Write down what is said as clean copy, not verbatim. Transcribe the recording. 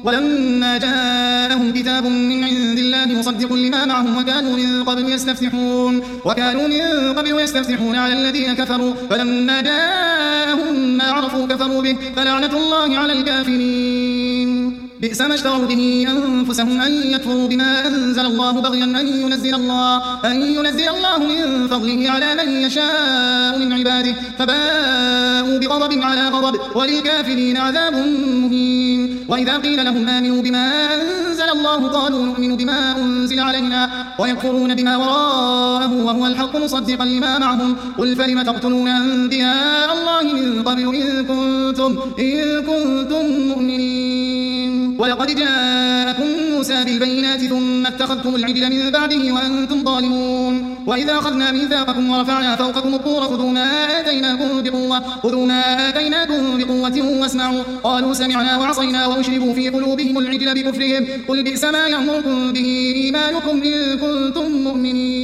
ولما جاءهم كتاب من عند الله مصدق لما معهم وكانوا من قبل يستفتحون على الذين كفروا فلما جاءهم ما عرفوا كفروا به فلعنة الله على الكافرين. بئس ما اشتروا به أنفسهم أن يكفروا بما أنزل الله بغيا أن ينزل الله من فضله على من يشاء من عباده فباءوا بغضب على غضب وللكافرين عذاب مهين. وإذا قيل لهم آمنوا بما أنزل الله قالوا نؤمن بما أنزل علينا ويكفرون بما وراءه وهو الحق مصدقا لما معهم قل فلم تقتلون أنبياء الله من قبل إن كنتم مؤمنين. ولقد جاءكم موسى بالبينات ثم اتخذتم العجل من بعده وأنتم ظالمون. وإذا أخذنا ميثاقكم ورفعنا فوقكم الطور خذوا ما آتيناكم بقوة واسمعوا قالوا سمعنا وعصينا وأشربوا في قلوبهم العجل بكفرهم قل بئس ما يأمركم به إيمانكم إن كنتم مؤمنين.